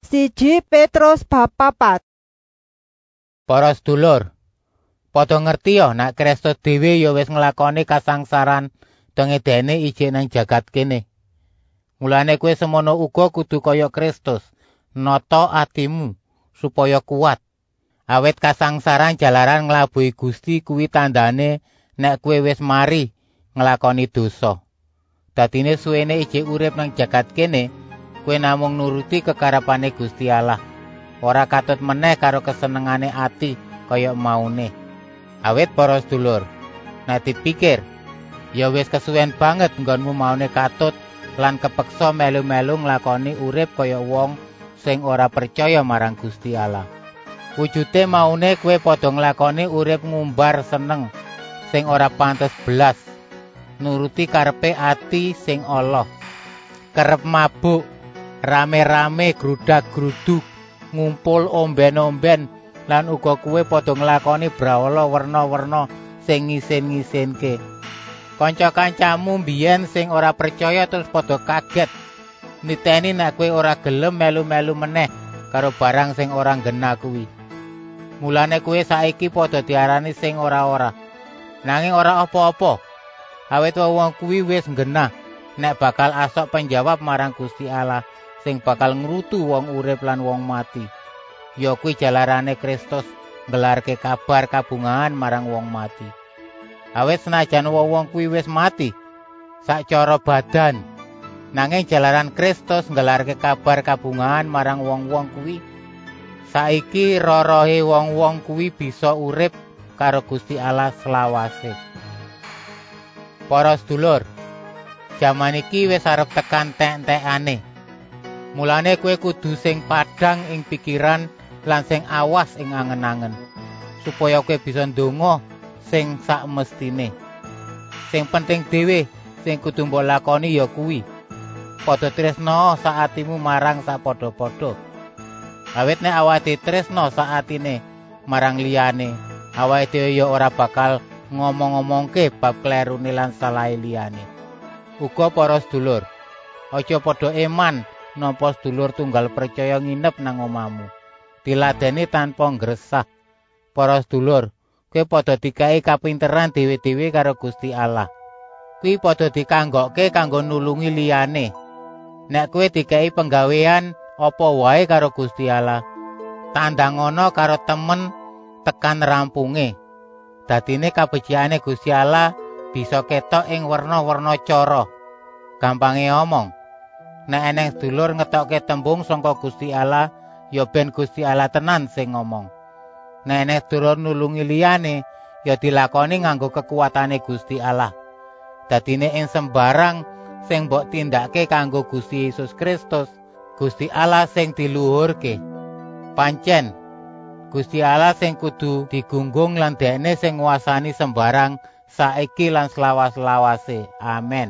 Siji Petrus bab 4. Para sedulur, padha ngerti ya nek Kristus dhewe ya wis nglakoni kasangsaran dengedene ijik nang jagat kene. Mulane kowe semono uga kudu kaya Kristus, nata atimu supaya kuat. Awit kasangsaran jalaran nglabuhi Gusti kuwi tandane nek kowe wis mari nglakoni dosa. Dadine suwene ijik urip nang jagat kene, kowe namung nuruti kekarepane Gusti Allah. Ora katut meneh karo kesenengane ati kaya maune. Awit para sedulur, nek dipikir ya wis kesuwen banget nggonmu maune katut lan kepeksa melu-melu nglakoni urip kaya wong sing ora percaya marang Gusti Allah. Wujude maune kowe padha nglakoni urip ngumbar seneng sing ora pantes blas, nuruti karepe ati sing ala, kerep mabuk, rame-rame grudak-gruduk, ngumpul omben-omben lan uga kowe padha nglakoni brahala werna-werna sing ngisin-ngisinke. Kanca-kancamu mbiyen sing ora percaya terus padha kaget niteni nek kowe ora gelem melu-melu meneh karo barang sing ora ngena kuwi. Mulane kowe saiki padha diarani sing ora-ora. Nanging ora apa-apa. Awit wong kuwi wis ngena nek bakal asok penjawab marang Gusti Allah sing bakal ngrutu wong urip lan wong mati. Ya kuwi jalarane Kristus nggelarke kabar kabungahan marang wong mati. Awit senajan wong kuwi wis mati sacara badan, nanging jalaran Kristus nggelarke kabar kabungahan marang wong-wong kuwi, saiki roh-rohe wong-wong kuwi bisa urip karo Gusti Allah selawase. Para sedulur, jaman iki wis arep tekan tek-tekane. Mulane kowe kudu sing padhang ing pikiran lan sing awas ing angen-angen, supaya kowe bisa ndonga sing sakmestine. Sing penting dhewe sing kudu mbok lakoni ya kuwi padha tresna saatimu marang sapadha-padha. Awit nek awake tresna saatine marang liyane, awake dhewe ya ora bakal ngomong-ngomongke bab klerune lan salahe liyane. Uga para sedulur, aja padha eman nampa sedulur tunggal percaya nginep nang omahmu. Diladeni tanpa ngresah. Para sedulur, kowe padha dikai kapinteran dhewe-dhewe karo Gusti Allah. Kuwi padha dikanggokke kanggo nulungi liyane. Nek kowe dikai penggawean apa wae karo Gusti Allah, tandhangono karo temen tekan rampunge. Dadine kabeciane Gusti Allah bisa ketok ing werna-werna cara. Gampange omong, nek eneng sedulur ngetokke tembung saka Gusti Allah, ya ben Gusti Allah tenan sing ngomong. Nek eneng sedulur nulungi liyane, ya dilakoni nganggo kekuatane Gusti Allah. Dadine ing sembarang sing mbok tindake kanggo Gusti Yesus Kristus, Gusti Allah sing diluhurke. Pancen Gusti Allah sing kudu digunggung lan Dekne sing nguasani sembarang saiki lan selawas-lawase. Amin.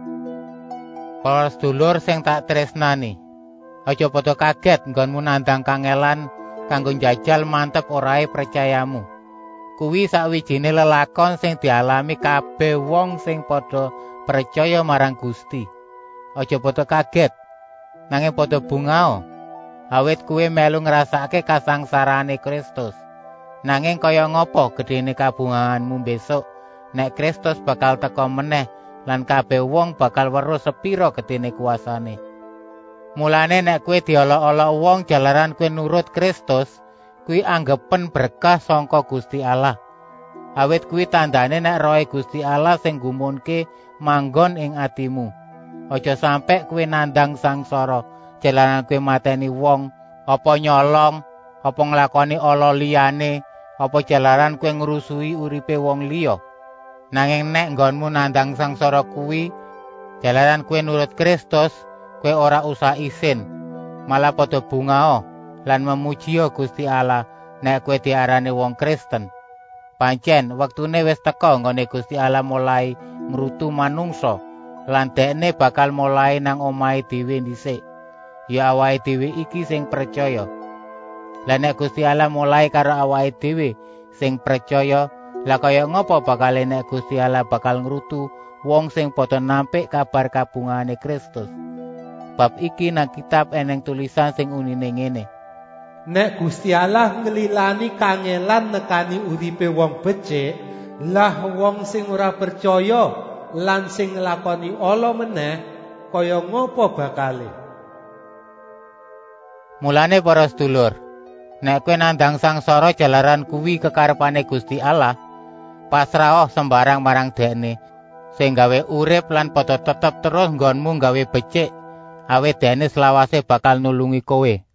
Para sedulur sing tak tresnani, aja padha kaget nggonmu nandhang kangelan kanggo njajal mantep orahe percayamu. Kuwi sawijine lelakon sing dialami kabeh wong sing padha percaya marang Gusti. Aja padha kaget, nanging padha bungao, awit kuwi melu ngrasake kasangsarane Kristus. Nanging kaya ngapa gedene kabungahanmu besok nek Kristus bakal teka meneh lan kabeh wong bakal weruh sepira gedene kuasane. Mulane nek kowe diolok-olok wong jalaran kowe nurut Kristus, kuwi anggepen berkah sangka Gusti Allah. Awit kuwi tandane nek rohe Gusti Allah sing gumunke manggon ing atimu. Aja sampe kowe nandhang sangsara jalaran kowe mateni wong, apa nyolong, apa nglakoni ala liyane, apa jalaran kowe ngrusuhi uripe wong liya. Nanging nek nggonmu nandhang sangsara kuwi jalaran kowe nurut Kristus, kowe ora usah isin, malah padha bungao lan memuji Gusti Allah nek kowe diarani wong Kristen. Pancen wektune wis teka nggone Gusti Allah mulai ngrutu manungsa lan Dekne bakal mulai nang omahe dhewe dhisik. Ya awake dhewe iki sing percaya. Lah nek Gusti Allah mulai karo awake dhewe sing percaya, lah kaya ngapa bakal nek Gusti Allah bakal ngrutu wong sing padha nampik kabar kabungahane Kristus. bab iki nang kitab eneng tulisan sing unine ngene. Nek Gusti Allah ngelilani kangelan nekani uripe wong becik, lah wong sing ora percaya lan sing nglakoni ala meneh kaya ngopo bakale. Mulane para sedulur, nek kowe nandhang sangsara jalaran kuwi kekarepane Gusti Allah, pasrah sembarang marang Dekne sing gawe urip lan padha tetep terus nggonmu gawe becik, awit Dekne selawase bakal nulungi kowe.